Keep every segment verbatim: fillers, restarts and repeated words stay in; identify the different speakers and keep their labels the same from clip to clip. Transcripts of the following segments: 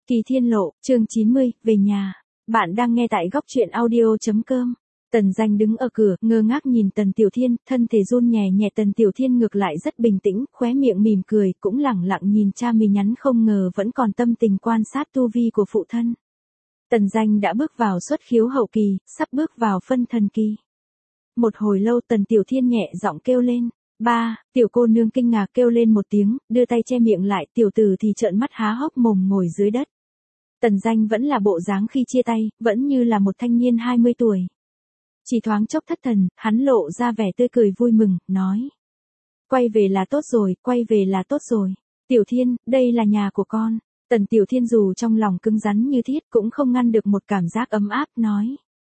Speaker 1: Kỳ Thiên Lộ, chương chín mươi, về nhà. Bạn đang nghe tại góc truyện audio chấm com. Tần Danh đứng ở cửa, ngơ ngác nhìn Tần Tiểu Thiên, thân thể run nhẹ nhẹ. Tần Tiểu Thiên ngược lại rất bình tĩnh, khóe miệng mỉm cười, cũng lẳng lặng nhìn cha mình nhắn, không ngờ vẫn còn tâm tình quan sát tu vi của phụ thân. Tần Danh đã bước vào xuất khiếu hậu kỳ, sắp bước vào phân thần kỳ. Một hồi lâu Tần Tiểu Thiên nhẹ giọng kêu lên. Ba, tiểu cô nương kinh ngạc kêu lên một tiếng, đưa tay che miệng lại, tiểu tử thì trợn mắt há hốc mồm ngồi dưới đất. Tần Danh vẫn là bộ dáng khi chia tay, vẫn như là một thanh niên hai mươi tuổi. Chỉ thoáng chốc thất thần, hắn lộ ra vẻ tươi cười vui mừng, nói. Quay về là tốt rồi, quay về là tốt rồi. Tiểu Thiên, đây là nhà của con. Tần Tiểu Thiên dù trong lòng cứng rắn như thiết cũng không ngăn được một cảm giác ấm áp, nói.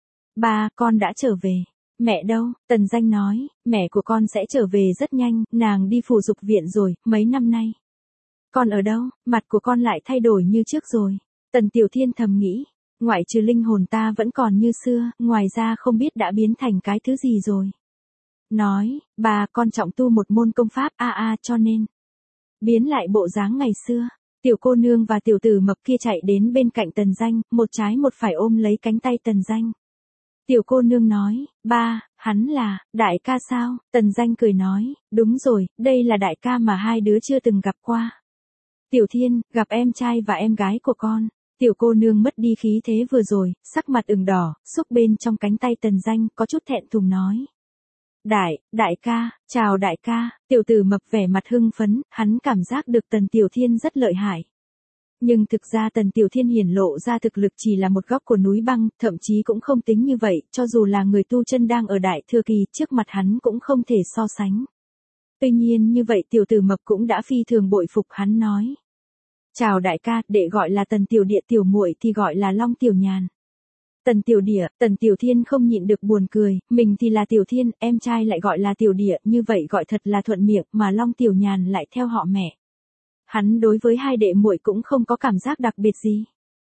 Speaker 1: Ba, con đã trở về. Mẹ đâu? Tần Danh nói, mẹ của con sẽ trở về rất nhanh, nàng đi phù dục viện rồi, mấy năm nay. Con ở đâu? Mặt của con lại thay đổi như trước rồi. Tần Tiểu Thiên thầm nghĩ, ngoại trừ linh hồn ta vẫn còn như xưa, ngoài ra không biết đã biến thành cái thứ gì rồi. Nói, bà con trọng tu một môn công pháp a a cho nên. Biến lại bộ dáng ngày xưa. Tiểu cô nương và tiểu tử mập kia chạy đến bên cạnh Tần Danh, một trái một phải ôm lấy cánh tay Tần Danh. Tiểu cô nương nói, ba, hắn là, đại ca sao? Tần Danh cười nói, đúng rồi, đây là đại ca mà hai đứa chưa từng gặp qua. Tiểu Thiên, gặp em trai và em gái của con. Tiểu cô nương mất đi khí thế vừa rồi, sắc mặt ửng đỏ, xúc bên trong cánh tay Tần Danh, có chút thẹn thùng nói. Đại, đại ca, chào đại ca, tiểu tử mập vẻ mặt hưng phấn, hắn cảm giác được Tần Tiểu Thiên rất lợi hại. Nhưng thực ra Tần Tiểu Thiên hiển lộ ra thực lực chỉ là một góc của núi băng, thậm chí cũng không tính như vậy, cho dù là người tu chân đang ở đại thừa kỳ, trước mặt hắn cũng không thể so sánh. Tuy nhiên như vậy tiểu tử mập cũng đã phi thường bội phục, hắn nói. Chào đại ca, đệ gọi là Tần Tiểu Địa, tiểu muội thì gọi là Long Tiểu Nhàn. Tần Tiểu Địa, Tần Tiểu Thiên không nhịn được buồn cười, mình thì là Tiểu Thiên, em trai lại gọi là Tiểu Địa, như vậy gọi thật là thuận miệng, mà Long Tiểu Nhàn lại theo họ mẹ. Hắn đối với hai đệ muội cũng không có cảm giác đặc biệt gì.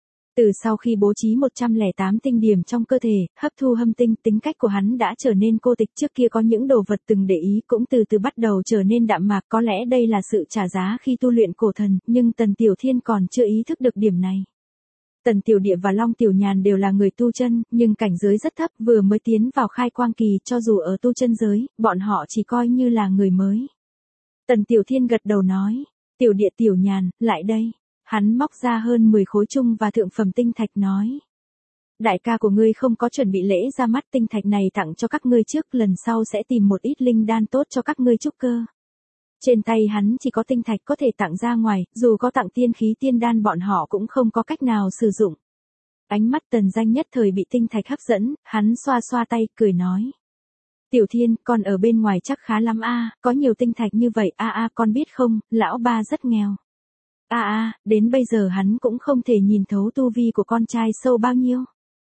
Speaker 1: Từ sau khi bố trí một trăm lẻ tám tinh điểm trong cơ thể, hấp thu hâm tinh, tính cách của hắn đã trở nên cô tịch, trước kia có những đồ vật từng để ý cũng từ từ bắt đầu trở nên đạm mạc, có lẽ đây là sự trả giá khi tu luyện cổ thần, nhưng Tần Tiểu Thiên còn chưa ý thức được điểm này. Tần Tiểu Địa và Long Tiểu Nhàn đều là người tu chân, nhưng cảnh giới rất thấp, vừa mới tiến vào khai quang kỳ, cho dù ở tu chân giới, bọn họ chỉ coi như là người mới. Tần Tiểu Thiên gật đầu nói. Tiểu Địa, Tiểu Nhàn, lại đây. Hắn móc ra hơn mười khối chung và thượng phẩm tinh thạch nói. Đại ca của ngươi không có chuẩn bị lễ ra mắt, tinh thạch này tặng cho các ngươi trước, lần sau sẽ tìm một ít linh đan tốt cho các ngươi trúc cơ. Trên tay hắn chỉ có tinh thạch có thể tặng ra ngoài, dù có tặng tiên khí tiên đan bọn họ cũng không có cách nào sử dụng. Ánh mắt Tần Danh nhất thời bị tinh thạch hấp dẫn, hắn xoa xoa tay, cười nói. Tiểu Thiên, con ở bên ngoài chắc khá lắm a, có nhiều tinh thạch như vậy a a, con biết không, lão ba rất nghèo. A a, đến bây giờ hắn cũng không thể nhìn thấu tu vi của con trai sâu bao nhiêu.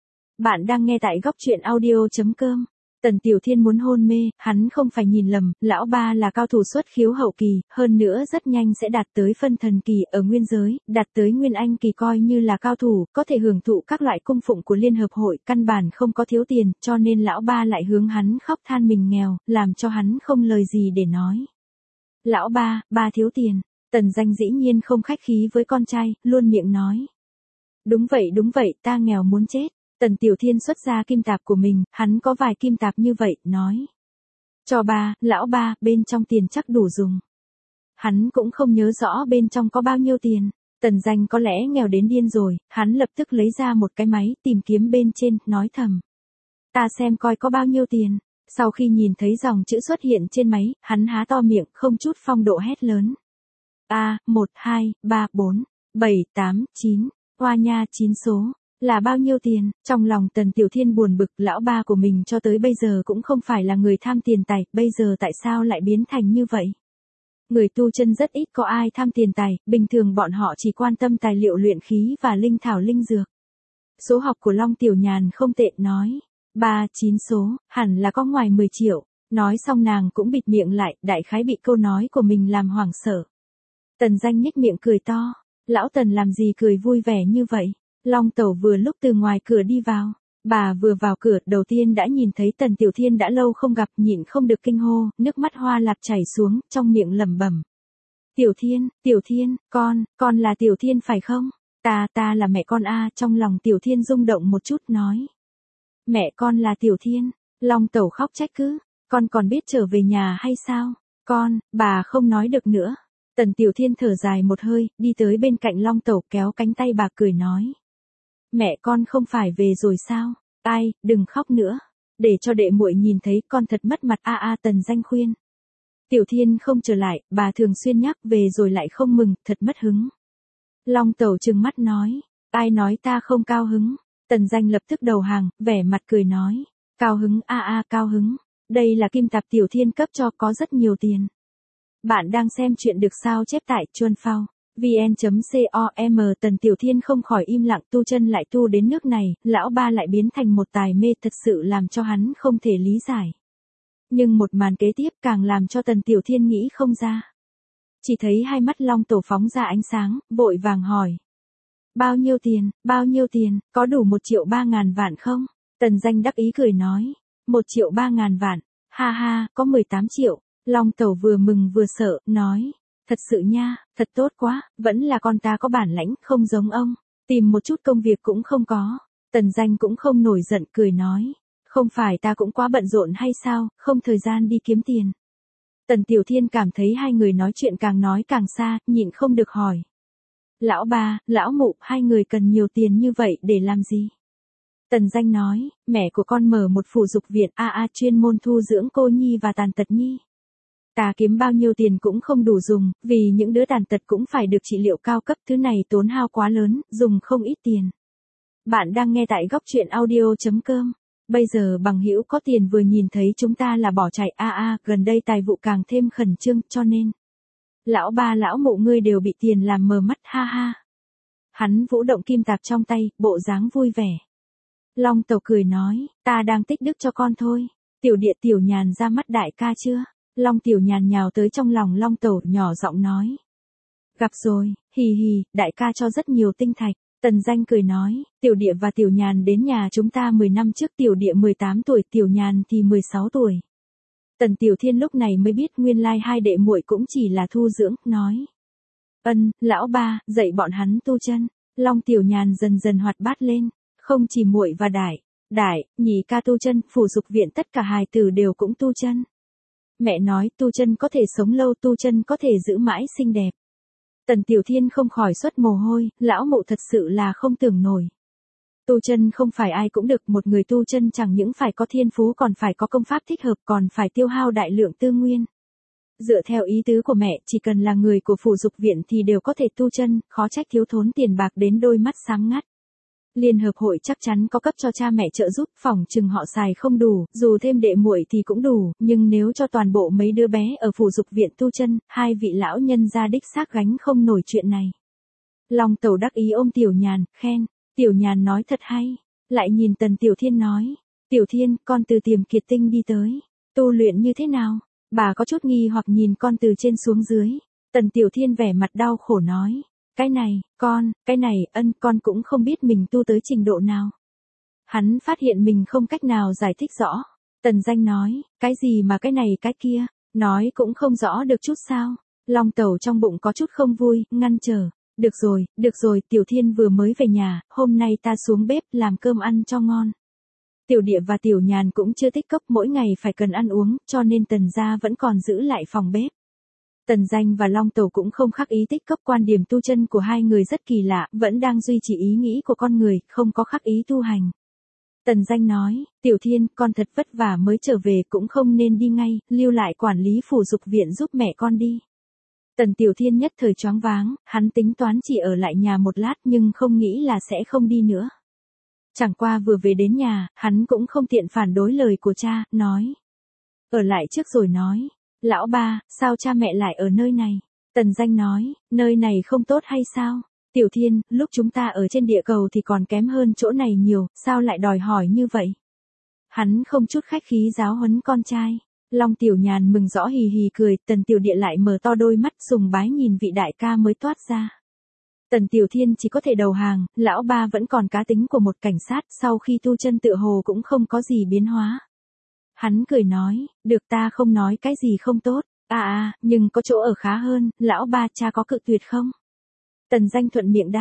Speaker 1: Bạn đang nghe tại góc truyện audio chấm com. Tần Tiểu Thiên muốn hôn mê, hắn không phải nhìn lầm, lão ba là cao thủ xuất khiếu hậu kỳ, hơn nữa rất nhanh sẽ đạt tới phân thần kỳ, ở nguyên giới, đạt tới nguyên anh kỳ coi như là cao thủ, có thể hưởng thụ các loại cung phụng của liên hợp hội, căn bản không có thiếu tiền, cho nên lão ba lại hướng hắn khóc than mình nghèo, làm cho hắn không lời gì để nói. Lão ba, ba thiếu tiền. Tần Danh dĩ nhiên không khách khí với con trai, luôn miệng nói. Đúng vậy đúng vậy, ta nghèo muốn chết. Tần Tiểu Thiên xuất ra kim tạp của mình, hắn có vài kim tạp như vậy, nói. Cho ba, lão ba, bên trong tiền chắc đủ dùng. Hắn cũng không nhớ rõ bên trong có bao nhiêu tiền. Tần Danh có lẽ nghèo đến điên rồi, hắn lập tức lấy ra một cái máy, tìm kiếm bên trên, nói thầm. Ta xem coi có bao nhiêu tiền. Sau khi nhìn thấy dòng chữ xuất hiện trên máy, hắn há to miệng, không chút phong độ hét lớn. A, một, hai, ba, bốn, bảy, tám, chín, hoa nha chín số. Là bao nhiêu tiền? Trong lòng Tần Tiểu Thiên buồn bực, lão ba của mình cho tới bây giờ cũng không phải là người tham tiền tài, bây giờ tại sao lại biến thành như vậy? Người tu chân rất ít có ai tham tiền tài, bình thường bọn họ chỉ quan tâm tài liệu luyện khí và linh thảo linh dược. Số học của Long Tiểu Nhàn không tệ, nói. Ba, chín số, hẳn là có ngoài mười triệu. Nói xong nàng cũng bịt miệng lại, đại khái bị câu nói của mình làm hoảng sợ. Tần Danh nhếch miệng cười to. Lão Tần làm gì cười vui vẻ như vậy? Long Tẩu vừa lúc từ ngoài cửa đi vào. Bà vừa vào cửa, đầu tiên đã nhìn thấy Tần Tiểu Thiên đã lâu không gặp, nhịn không được kinh hô, nước mắt hoa lạp chảy xuống, trong miệng lẩm bẩm. Tiểu Thiên, Tiểu Thiên, con, con là Tiểu Thiên phải không? Ta, ta là mẹ con a, trong lòng Tiểu Thiên rung động một chút nói. Mẹ con là Tiểu Thiên, Long Tẩu khóc trách cứ, con còn biết trở về nhà hay sao? Con, bà không nói được nữa. Tần Tiểu Thiên thở dài một hơi, đi tới bên cạnh Long Tẩu kéo cánh tay bà cười nói. Mẹ con không phải về rồi sao? Ai, đừng khóc nữa. Để cho đệ muội nhìn thấy con thật mất mặt a a Tần Danh khuyên. Tiểu Thiên không trở lại, bà thường xuyên nhắc về rồi lại không mừng, thật mất hứng. Long Tẩu trừng mắt nói. Ai nói ta không cao hứng? Tần Danh lập tức đầu hàng, vẻ mặt cười nói. Cao hứng a a cao hứng. Đây là kim tạp Tiểu Thiên cấp cho có rất nhiều tiền. Bạn đang xem chuyện được sao chép tại chuan phao vn.com. Tần Tiểu Thiên không khỏi im lặng, tu chân lại tu đến nước này, lão ba lại biến thành một tài mê, thật sự làm cho hắn không thể lý giải. Nhưng một màn kế tiếp càng làm cho Tần Tiểu Thiên nghĩ không ra. Chỉ thấy hai mắt Long Tẩu phóng ra ánh sáng, vội vàng hỏi. Bao nhiêu tiền, bao nhiêu tiền, có đủ một triệu ba ngàn vạn không? Tần Danh đắc ý cười nói. Một triệu ba ngàn vạn, ha ha, có mười tám triệu. Long Tẩu vừa mừng vừa sợ, nói. Thật sự nha, thật tốt quá, vẫn là con ta có bản lãnh, không giống ông. Tìm một chút công việc cũng không có. Tần Danh cũng không nổi giận, cười nói. Không phải ta cũng quá bận rộn hay sao, không thời gian đi kiếm tiền. Tần Tiểu Thiên cảm thấy hai người nói chuyện càng nói càng xa, nhịn không được hỏi. Lão ba, lão mụ, hai người cần nhiều tiền như vậy để làm gì? Tần Danh nói, mẹ của con mở một phụ dục viện a a chuyên môn thu dưỡng cô nhi và tàn tật nhi. Ta kiếm bao nhiêu tiền cũng không đủ dùng, vì những đứa tàn tật cũng phải được trị liệu cao cấp, thứ này tốn hao quá lớn, dùng không ít tiền. Bạn đang nghe tại góc truyện audio.com. Bây giờ bằng hữu có tiền vừa nhìn thấy chúng ta là bỏ chạy a a, gần đây tài vụ càng thêm khẩn trương, cho nên. Lão ba lão mụ ngươi đều bị tiền làm mờ mắt ha ha. Hắn vũ động kim tạp trong tay, bộ dáng vui vẻ. Long Tẩu cười nói, ta đang tích đức cho con thôi. Tiểu Địa Tiểu Nhàn ra mắt đại ca chưa? Long Tiểu Nhàn nhào tới trong lòng Long Tẩu, nhỏ giọng nói. Gặp rồi, hì hì, đại ca cho rất nhiều tinh thạch. Tần Danh cười nói, Tiểu Địa và Tiểu Nhàn đến nhà chúng ta mười năm trước, Tiểu Địa mười tám tuổi, Tiểu Nhàn thì mười sáu tuổi. Tần Tiểu Thiên lúc này mới biết nguyên lai hai đệ muội cũng chỉ là thu dưỡng, nói. Ân, lão ba, dạy bọn hắn tu chân. Long Tiểu Nhàn dần dần hoạt bát lên, không chỉ muội và đại, đại, nhị ca tu chân, phủ dục viện tất cả hài tử đều cũng tu chân. Mẹ nói tu chân có thể sống lâu, tu chân có thể giữ mãi xinh đẹp. Tần Tiểu Thiên không khỏi xuất mồ hôi, lão mụ thật sự là không tưởng nổi. Tu chân không phải ai cũng được, một người tu chân chẳng những phải có thiên phú còn phải có công pháp thích hợp, còn phải tiêu hao đại lượng tư nguyên. Dựa theo ý tứ của mẹ, chỉ cần là người của phủ dục viện thì đều có thể tu chân, khó trách thiếu thốn tiền bạc đến đôi mắt sáng ngắt. Liên hợp hội chắc chắn có cấp cho cha mẹ trợ giúp, phỏng chừng họ xài không đủ, dù thêm đệ muội thì cũng đủ, nhưng nếu cho toàn bộ mấy đứa bé ở phủ dục viện tu chân, hai vị lão nhân gia đích xác gánh không nổi chuyện này. Long Tẩu đắc ý ôm Tiểu Nhàn, khen, Tiểu Nhàn nói thật hay, lại nhìn Tần Tiểu Thiên nói, Tiểu Thiên, con từ Tiềm Kiệt Tinh đi tới, tu luyện như thế nào? Bà có chút nghi hoặc nhìn con từ trên xuống dưới. Tần Tiểu Thiên vẻ mặt đau khổ nói. Cái này, con, cái này, ân, con cũng không biết mình tu tới trình độ nào. Hắn phát hiện mình không cách nào giải thích rõ. Tần Danh nói, cái gì mà cái này cái kia, nói cũng không rõ được chút sao. Long Tẩu trong bụng có chút không vui, ngăn trở. Được rồi, được rồi, Tiểu Thiên vừa mới về nhà, hôm nay ta xuống bếp làm cơm ăn cho ngon. Tiểu Địa và Tiểu Nhàn cũng chưa tích cốc, mỗi ngày phải cần ăn uống, cho nên Tần gia vẫn còn giữ lại phòng bếp. Tần Danh và Long Tẩu cũng không khắc ý tích cốc, quan điểm tu chân của hai người rất kỳ lạ, vẫn đang duy trì ý nghĩ của con người, không có khắc ý tu hành. Tần Danh nói, Tiểu Thiên, con thật vất vả mới trở về, cũng không nên đi ngay, lưu lại quản lý phủ dục viện giúp mẹ con đi. Tần Tiểu Thiên nhất thời choáng váng, hắn tính toán chỉ ở lại nhà một lát nhưng không nghĩ là sẽ không đi nữa. Chẳng qua vừa về đến nhà, hắn cũng không tiện phản đối lời của cha, nói. Ở lại trước rồi nói. Lão ba, sao cha mẹ lại ở nơi này? Tần Danh nói, nơi này không tốt hay sao? Tiểu Thiên, lúc chúng ta ở trên địa cầu thì còn kém hơn chỗ này nhiều, sao lại đòi hỏi như vậy? Hắn không chút khách khí giáo huấn con trai. Long Tiểu Nhàn mừng rõ hì hì cười, Tần Tiểu Địa lại mở to đôi mắt sùng bái nhìn vị đại ca mới toát ra. Tần Tiểu Thiên chỉ có thể đầu hàng, lão ba vẫn còn cá tính của một cảnh sát, sau khi tu chân tựa hồ cũng không có gì biến hóa. Hắn cười nói, được, ta không nói cái gì không tốt, à à, nhưng có chỗ ở khá hơn, lão ba cha có cự tuyệt không? Tần Danh thuận miệng đáp,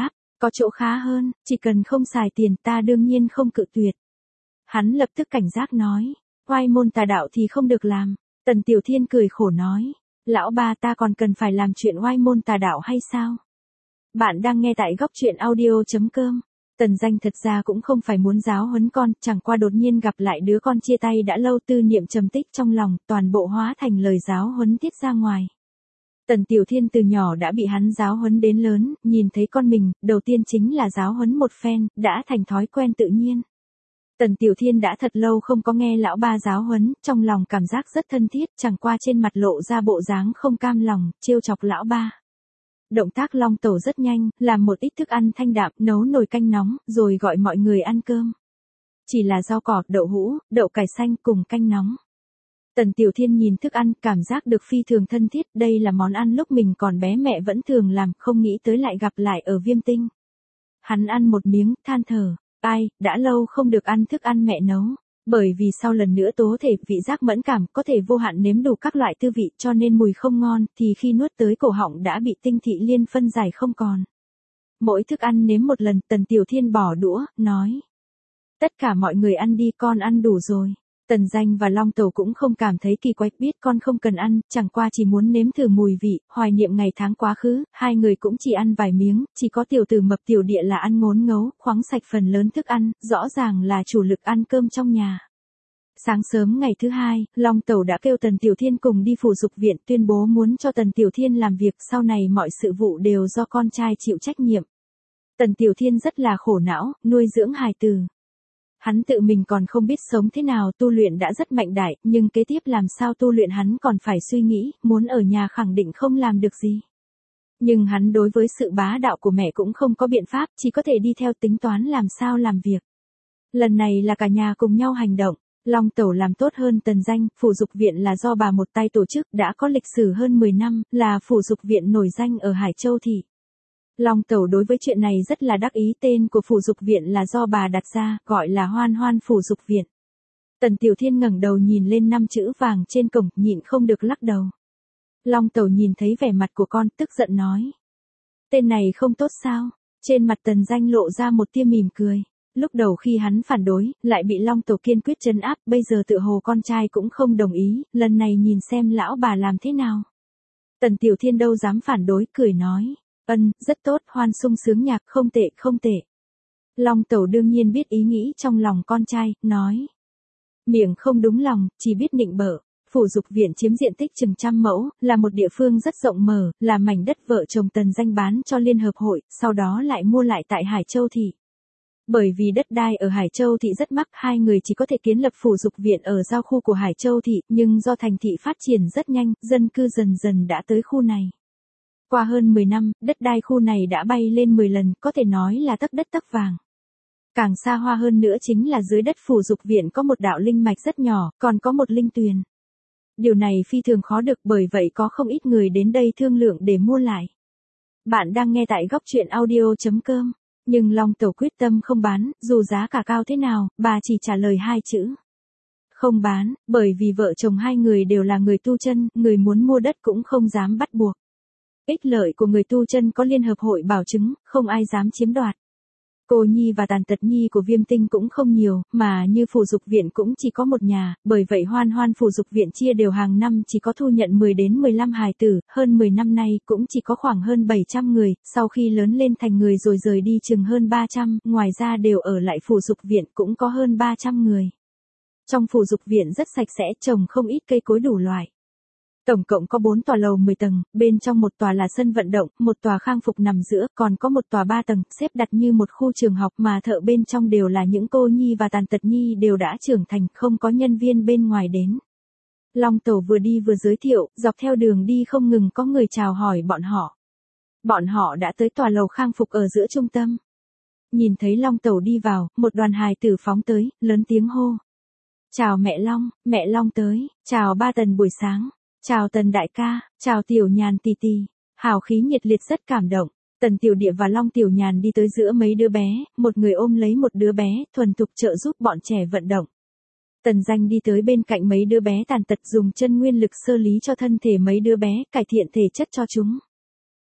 Speaker 1: có chỗ khá hơn, chỉ cần không xài tiền ta đương nhiên không cự tuyệt. Hắn lập tức cảnh giác nói, oai môn tà đạo thì không được làm. Tần Tiểu Thiên cười khổ nói, lão ba ta còn cần phải làm chuyện oai môn tà đạo hay sao? Bạn đang nghe tại góc truyện audio.com. Tần Danh thật ra cũng không phải muốn giáo huấn con, chẳng qua đột nhiên gặp lại đứa con chia tay đã lâu, tư niệm trầm tích trong lòng, toàn bộ hóa thành lời giáo huấn tiết ra ngoài. Tần Tiểu Thiên từ nhỏ đã bị hắn giáo huấn đến lớn, nhìn thấy con mình, đầu tiên chính là giáo huấn một phen, đã thành thói quen tự nhiên. Tần Tiểu Thiên đã thật lâu không có nghe lão ba giáo huấn, trong lòng cảm giác rất thân thiết, chẳng qua trên mặt lộ ra bộ dáng không cam lòng, trêu chọc lão ba. Động tác long tẩu rất nhanh, làm một ít thức ăn thanh đạm, nấu nồi canh nóng, rồi gọi mọi người ăn cơm. Chỉ là rau cỏ, đậu hũ, đậu cải xanh cùng canh nóng. Tần Tiểu Thiên nhìn thức ăn, cảm giác được phi thường thân thiết, đây là món ăn lúc mình còn bé mẹ vẫn thường làm, không nghĩ tới lại gặp lại ở Viêm Tinh. Hắn ăn một miếng, than thở, ai, đã lâu không được ăn thức ăn mẹ nấu. Bởi vì sau lần nữa tố thể vị giác mẫn cảm, có thể vô hạn nếm đủ các loại tư vị, cho nên mùi không ngon, thì khi nuốt tới cổ họng đã bị tinh thị liên phân giải không còn. Mỗi thức ăn nếm một lần, Tần Tiểu Thiên bỏ đũa, nói. Tất cả mọi người ăn đi, con ăn đủ rồi. Tần Danh và Long Tẩu cũng không cảm thấy kỳ quái, biết con không cần ăn, chẳng qua chỉ muốn nếm thử mùi vị, hoài niệm ngày tháng quá khứ, hai người cũng chỉ ăn vài miếng, chỉ có tiểu tử mập tiểu địa là ăn ngốn ngấu, khoáng sạch phần lớn thức ăn, rõ ràng là chủ lực ăn cơm trong nhà. Sáng sớm ngày thứ hai, Long Tẩu đã kêu Tần Tiểu Thiên cùng đi phủ dục viện, tuyên bố muốn cho Tần Tiểu Thiên làm việc, sau này mọi sự vụ đều do con trai chịu trách nhiệm. Tần Tiểu Thiên rất là khổ não, nuôi dưỡng hài tử. Hắn tự mình còn không biết sống thế nào, tu luyện đã rất mạnh đại, nhưng kế tiếp làm sao tu luyện hắn còn phải suy nghĩ, muốn ở nhà khẳng định không làm được gì. Nhưng hắn đối với sự bá đạo của mẹ cũng không có biện pháp, chỉ có thể đi theo tính toán làm sao làm việc. Lần này là cả nhà cùng nhau hành động, Long Tẩu làm tốt hơn Tần Danh, phủ dục viện là do bà một tay tổ chức, đã có lịch sử hơn mười năm, là phủ dục viện nổi danh ở Hải Châu thị. Long Tẩu đối với chuyện này rất là đắc ý, tên của phủ dục viện là do bà đặt ra, gọi là Hoan Hoan phủ dục viện. Tần Tiểu Thiên ngẩng đầu nhìn lên năm chữ vàng trên cổng, nhịn không được lắc đầu. Long Tẩu nhìn thấy vẻ mặt của con, tức giận nói. Tên này không tốt sao? Trên mặt Tần Danh lộ ra một tia mỉm cười. Lúc đầu khi hắn phản đối, lại bị Long Tẩu kiên quyết trấn áp, bây giờ tựa hồ con trai cũng không đồng ý, lần này nhìn xem lão bà làm thế nào. Tần Tiểu Thiên đâu dám phản đối, cười nói. Ân, rất tốt, hoan sung sướng nhạc, không tệ, không tệ. Long Tẩu đương nhiên biết ý nghĩ trong lòng con trai, nói. Miệng không đúng lòng, chỉ biết nịnh bợ. Phủ dục viện chiếm diện tích chừng trăm mẫu, là một địa phương rất rộng mở, là mảnh đất vợ chồng Tần Danh bán cho Liên Hợp Hội, sau đó lại mua lại tại Hải Châu thị. Bởi vì đất đai ở Hải Châu thị rất mắc, hai người chỉ có thể kiến lập phủ dục viện ở giao khu của Hải Châu thị, nhưng do thành thị phát triển rất nhanh, dân cư dần dần đã tới khu này. Qua hơn mười năm, đất đai khu này đã bay lên mười lần, có thể nói là tấc đất tấc vàng. Càng xa hoa hơn nữa chính là dưới đất phủ dục viện có một đạo linh mạch rất nhỏ, còn có một linh tuyền. Điều này phi thường khó được, bởi vậy có không ít người đến đây thương lượng để mua lại. Bạn đang nghe tại góc truyện audio.com. Nhưng Long Tẩu quyết tâm không bán, dù giá cả cao thế nào, bà chỉ trả lời hai chữ. Không bán, bởi vì vợ chồng hai người đều là người tu chân, người muốn mua đất cũng không dám bắt buộc. Ích lợi của người tu chân có Liên Hợp Hội bảo chứng, không ai dám chiếm đoạt. Cô nhi và tàn tật nhi của Viêm Tinh cũng không nhiều, mà như phủ dục viện cũng chỉ có một nhà, bởi vậy Hoan Hoan phủ dục viện chia đều hàng năm chỉ có thu nhận mười đến mười lăm hài tử, hơn mười năm nay cũng chỉ có khoảng hơn bảy trăm người, sau khi lớn lên thành người rồi rời đi chừng hơn ba trăm, ngoài ra đều ở lại phủ dục viện cũng có hơn ba trăm người. Trong phủ dục viện rất sạch sẽ, trồng không ít cây cối đủ loại. Tổng cộng có bốn tòa lầu mười tầng, bên trong một tòa là sân vận động, một tòa khang phục nằm giữa, còn có một tòa ba tầng, xếp đặt như một khu trường học mà thợ bên trong đều là những cô nhi và tàn tật nhi đều đã trưởng thành, không có nhân viên bên ngoài đến. Long Tẩu vừa đi vừa giới thiệu, dọc theo đường đi không ngừng có người chào hỏi bọn họ. Bọn họ đã tới tòa lầu khang phục ở giữa trung tâm. Nhìn thấy Long Tẩu đi vào, một đoàn hài tử phóng tới, lớn tiếng hô. Chào mẹ Long, mẹ Long tới, chào ba Tần buổi sáng. Chào Tần đại ca, chào Tiểu Nhàn tì tì, hào khí nhiệt liệt rất cảm động. Tần Tiểu Địa và Long Tiểu Nhàn đi tới giữa mấy đứa bé, một người ôm lấy một đứa bé, thuần thục trợ giúp bọn trẻ vận động. Tần Danh đi tới bên cạnh mấy đứa bé tàn tật dùng chân nguyên lực sơ lý cho thân thể mấy đứa bé, cải thiện thể chất cho chúng.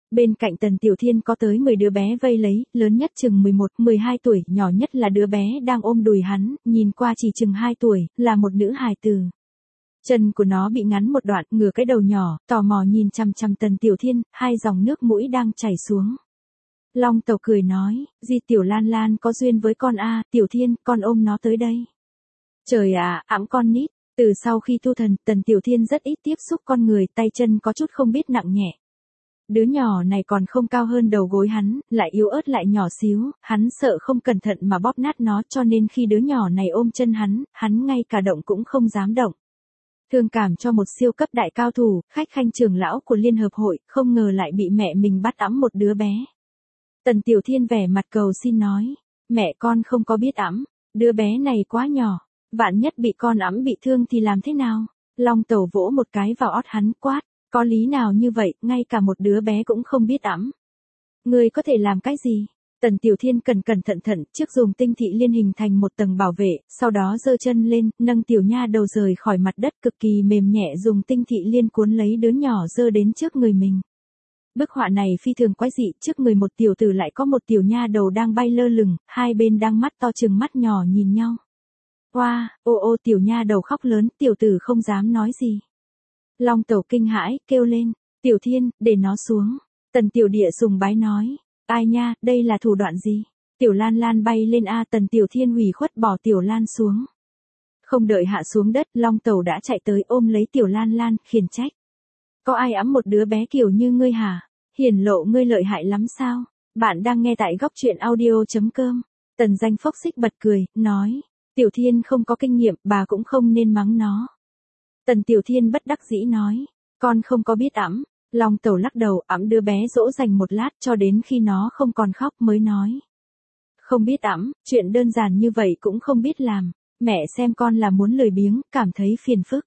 Speaker 1: Bên cạnh Tần Tiểu Thiên có tới mười đứa bé vây lấy, lớn nhất chừng mười một, mười hai tuổi, nhỏ nhất là đứa bé đang ôm đùi hắn, nhìn qua chỉ chừng hai tuổi, là một nữ hài tử. Chân của nó bị ngắn một đoạn, ngửa cái đầu nhỏ, tò mò nhìn chằm chằm Tần Tiểu Thiên, hai dòng nước mũi đang chảy xuống. Long Tẩu cười nói, di Tiểu Lan Lan có duyên với con a, Tiểu Thiên, con ôm nó tới đây. Trời ạ, ẵm con nít, từ sau khi tu thần, Tần Tiểu Thiên rất ít tiếp xúc con người, tay chân có chút không biết nặng nhẹ. Đứa nhỏ này còn không cao hơn đầu gối hắn, lại yếu ớt lại nhỏ xíu, hắn sợ không cẩn thận mà bóp nát nó cho nên khi đứa nhỏ này ôm chân hắn, hắn ngay cả động cũng không dám động. Thương cảm cho một siêu cấp đại cao thủ, khách khanh trưởng lão của Liên Hợp Hội, không ngờ lại bị mẹ mình bắt ẵm một đứa bé. Tần Tiểu Thiên vẻ mặt cầu xin nói, mẹ con không có biết ẵm, đứa bé này quá nhỏ, vạn nhất bị con ẵm bị thương thì làm thế nào? Long Tẩu vỗ một cái vào ót hắn quát, có lý nào như vậy, ngay cả một đứa bé cũng không biết ẵm. Ngươi có thể làm cái gì? Tần Tiểu Thiên cần cẩn thận thận, trước dùng tinh thị liên hình thành một tầng bảo vệ, sau đó giơ chân lên, nâng tiểu nha đầu rời khỏi mặt đất cực kỳ mềm nhẹ dùng tinh thị liên cuốn lấy đứa nhỏ giơ đến trước người mình. Bức họa này phi thường quái dị, trước người một tiểu tử lại có một tiểu nha đầu đang bay lơ lửng, hai bên đang mắt to trừng mắt nhỏ nhìn nhau. Oa, wow, ô ô tiểu nha đầu khóc lớn, tiểu tử không dám nói gì. Long Tẩu kinh hãi, kêu lên, Tiểu Thiên, để nó xuống. Tần Tiểu Địa sùng bái nói, ai nha, đây là thủ đoạn gì? Tiểu Lan Lan bay lên a, Tần Tiểu Thiên ủy khuất bỏ Tiểu Lan xuống. Không đợi hạ xuống đất, Long Tẩu đã chạy tới ôm lấy Tiểu Lan Lan, khiển trách. Có ai ẵm một đứa bé kiểu như ngươi hả? Hiển lộ ngươi lợi hại lắm sao? Bạn đang nghe tại góc truyện audio chấm com. Tần Danh phốc xích bật cười, nói, Tiểu Thiên không có kinh nghiệm, bà cũng không nên mắng nó. Tần Tiểu Thiên bất đắc dĩ nói, con không có biết ẵm. Long Tẩu lắc đầu, ẵm đứa bé dỗ dành một lát cho đến khi nó không còn khóc mới nói. Không biết ẵm, chuyện đơn giản như vậy cũng không biết làm. Mẹ xem con là muốn lười biếng, cảm thấy phiền phức.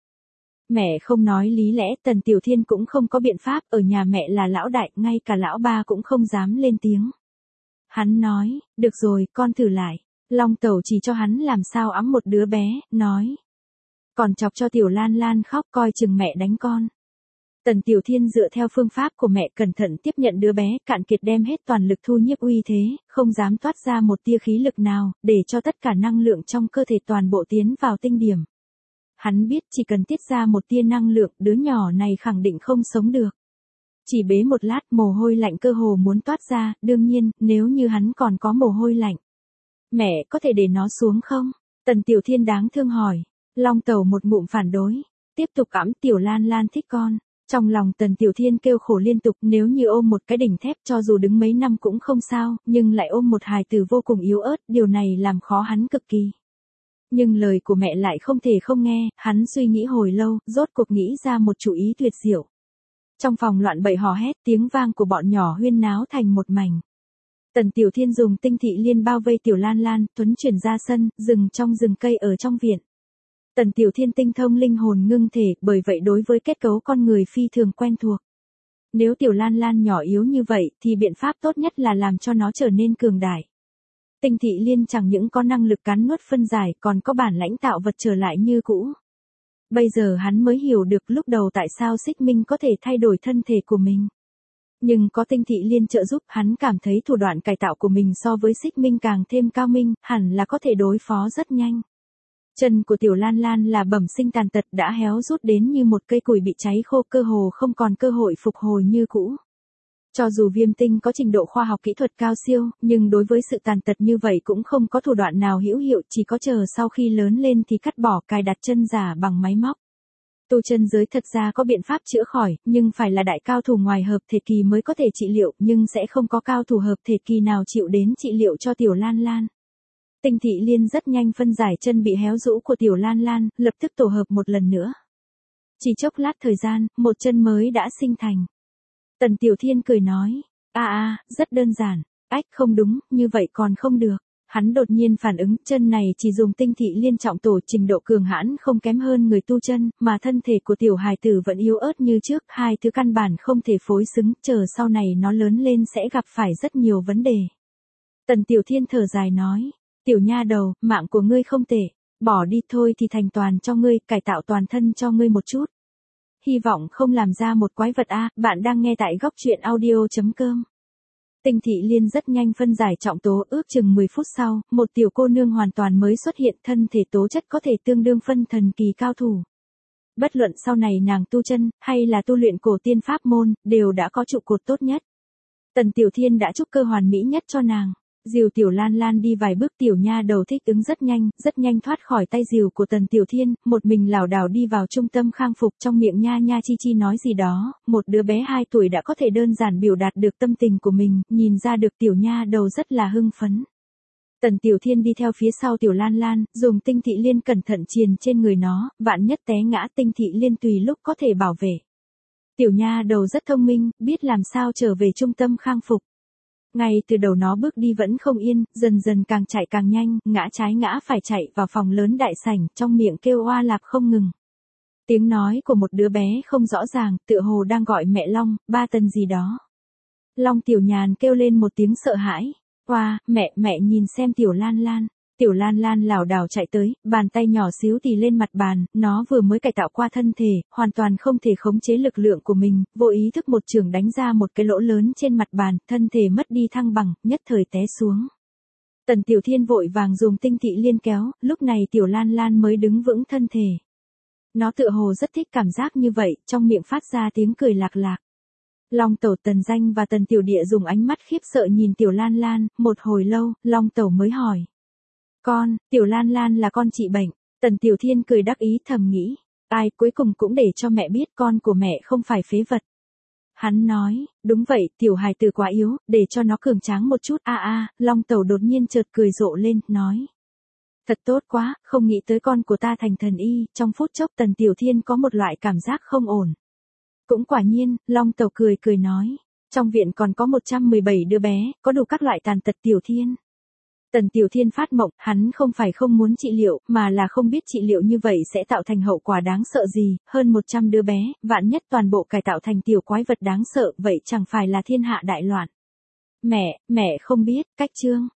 Speaker 1: Mẹ không nói lý lẽ, Tần Tiểu Thiên cũng không có biện pháp, ở nhà mẹ là lão đại, ngay cả lão ba cũng không dám lên tiếng. Hắn nói, được rồi, con thử lại. Long Tẩu chỉ cho hắn làm sao ẵm một đứa bé, nói. Còn chọc cho Tiểu Lan Lan khóc coi chừng mẹ đánh con. Tần Tiểu Thiên dựa theo phương pháp của mẹ cẩn thận tiếp nhận đứa bé, cạn kiệt đem hết toàn lực thu nhiếp uy thế, không dám toát ra một tia khí lực nào, để cho tất cả năng lượng trong cơ thể toàn bộ tiến vào tinh điểm. Hắn biết chỉ cần tiết ra một tia năng lượng, đứa nhỏ này khẳng định không sống được. Chỉ bế một lát, mồ hôi lạnh cơ hồ muốn toát ra, đương nhiên, nếu như hắn còn có mồ hôi lạnh. Mẹ có thể để nó xuống không? Tần Tiểu Thiên đáng thương hỏi. Long Tẩu một ngụm phản đối. Tiếp tục ẵm, Tiểu Lan Lan thích con. Trong lòng Tần Tiểu Thiên kêu khổ liên tục, nếu như ôm một cái đỉnh thép cho dù đứng mấy năm cũng không sao, nhưng lại ôm một hài tử vô cùng yếu ớt, điều này làm khó hắn cực kỳ. Nhưng lời của mẹ lại không thể không nghe, hắn suy nghĩ hồi lâu, rốt cuộc nghĩ ra một chủ ý tuyệt diệu. Trong phòng loạn bậy hò hét, tiếng vang của bọn nhỏ huyên náo thành một mảnh. Tần Tiểu Thiên dùng tinh thị liên bao vây Tiểu Lan Lan, tuấn chuyển ra sân, rừng trong rừng cây ở trong viện. Tần Tiểu Thiên tinh thông linh hồn ngưng thể, bởi vậy đối với kết cấu con người phi thường quen thuộc. Nếu Tiểu Lan Lan nhỏ yếu như vậy, thì biện pháp tốt nhất là làm cho nó trở nên cường đại. Tinh thị liên chẳng những có năng lực cắn nuốt phân giải, còn có bản lãnh tạo vật trở lại như cũ. Bây giờ hắn mới hiểu được lúc đầu tại sao Xích Minh có thể thay đổi thân thể của mình. Nhưng có tinh thị liên trợ giúp, hắn cảm thấy thủ đoạn cải tạo của mình so với Xích Minh càng thêm cao minh, hẳn là có thể đối phó rất nhanh. Chân của Tiểu Lan Lan là bẩm sinh tàn tật, đã héo rút đến như một cây củi bị cháy khô, cơ hồ không còn cơ hội phục hồi như cũ. Cho dù Viêm Tinh có trình độ khoa học kỹ thuật cao siêu, nhưng đối với sự tàn tật như vậy cũng không có thủ đoạn nào hữu hiệu, chỉ có chờ sau khi lớn lên thì cắt bỏ cài đặt chân giả bằng máy móc. Tu chân giới thật ra có biện pháp chữa khỏi, nhưng phải là đại cao thủ ngoài hợp thể kỳ mới có thể trị liệu, nhưng sẽ không có cao thủ hợp thể kỳ nào chịu đến trị liệu cho Tiểu Lan Lan. Tinh thị liên rất nhanh phân giải chân bị héo rũ của Tiểu Lan Lan, lập tức tổ hợp một lần nữa. Chỉ chốc lát thời gian, một chân mới đã sinh thành. Tần Tiểu Thiên cười nói, a a, rất đơn giản. Ách, không đúng, như vậy còn không được. Hắn đột nhiên phản ứng, chân này chỉ dùng tinh thị liên trọng tổ, trình độ cường hãn không kém hơn người tu chân, mà thân thể của tiểu hài tử vẫn yếu ớt như trước, hai thứ căn bản không thể phối xứng, chờ sau này nó lớn lên sẽ gặp phải rất nhiều vấn đề. Tần Tiểu Thiên thở dài nói, tiểu nha đầu, mạng của ngươi không tệ, bỏ đi thôi thì thành toàn cho ngươi, cải tạo toàn thân cho ngươi một chút. hy vọng không làm ra một quái vật a. Bạn đang nghe tại góc truyện audio.com. Tinh Thị Liên rất nhanh phân giải trọng tố, ước chừng mười phút sau, một tiểu cô nương hoàn toàn mới xuất hiện, thân thể tố chất có thể tương đương phân thần kỳ cao thủ. Bất luận sau này nàng tu chân, hay là tu luyện cổ tiên pháp môn, đều đã có trụ cột tốt nhất. Tần Tiểu Thiên đã trúc cơ hoàn mỹ nhất cho nàng. Dìu Tiểu Lan Lan đi vài bước, tiểu nha đầu thích ứng rất nhanh, rất nhanh thoát khỏi tay dìu của Tần Tiểu Thiên, một mình lảo đảo đi vào trung tâm khang phục, trong miệng nha nha chi chi nói gì đó, một đứa bé hai tuổi đã có thể đơn giản biểu đạt được tâm tình của mình, nhìn ra được tiểu nha đầu rất là hưng phấn. Tần Tiểu Thiên đi theo phía sau Tiểu Lan Lan, dùng Tinh Thị Liên cẩn thận triền trên người nó, vạn nhất té ngã Tinh Thị Liên tùy lúc có thể bảo vệ. Tiểu nha đầu rất thông minh, biết làm sao trở về trung tâm khang phục. Ngay từ đầu nó bước đi vẫn không yên, dần dần càng chạy càng nhanh, ngã trái ngã phải chạy vào phòng lớn đại sảnh, trong miệng kêu oa lạp không ngừng. Tiếng nói của một đứa bé không rõ ràng, tựa hồ đang gọi mẹ Long, ba Tần gì đó. Long Tiểu Nhàn kêu lên một tiếng sợ hãi. Oa, mẹ, mẹ nhìn xem Tiểu Lan Lan. Tiểu Lan Lan lảo đảo chạy tới, bàn tay nhỏ xíu tì lên mặt bàn, nó vừa mới cải tạo qua thân thể, hoàn toàn không thể khống chế lực lượng của mình, vô ý thức một chưởng đánh ra một cái lỗ lớn trên mặt bàn, thân thể mất đi thăng bằng, nhất thời té xuống. Tần Tiểu Thiên vội vàng dùng Tinh Thị Liên kéo, lúc này Tiểu Lan Lan mới đứng vững thân thể. Nó tựa hồ rất thích cảm giác như vậy, trong miệng phát ra tiếng cười lạc lạc. Long Tẩu, Tần Danh và Tần Tiểu Địa dùng ánh mắt khiếp sợ nhìn Tiểu Lan Lan, một hồi lâu, Long Tẩu mới hỏi. Con, Tiểu Lan Lan là con trị bệnh. Tần Tiểu Thiên cười đắc ý thầm nghĩ. Ai, cuối cùng cũng để cho mẹ biết con của mẹ không phải phế vật. Hắn nói, đúng vậy, tiểu hài tử quá yếu, để cho nó cường tráng một chút. A a, Long Tẩu đột nhiên chợt cười rộ lên, nói. Thật tốt quá, không nghĩ tới con của ta thành thần y. Trong phút chốc Tần Tiểu Thiên có một loại cảm giác không ổn. Cũng quả nhiên, Long Tẩu cười cười nói. Trong viện còn có một trăm mười bảy đứa bé, có đủ các loại tàn tật Tiểu Thiên. Tần Tiểu Thiên phát mộng, hắn không phải không muốn trị liệu, mà là không biết trị liệu như vậy sẽ tạo thành hậu quả đáng sợ gì, hơn một trăm đứa bé, vạn nhất toàn bộ cải tạo thành tiểu quái vật đáng sợ, vậy chẳng phải là thiên hạ đại loạn. Mẹ, mẹ không biết, cách chương.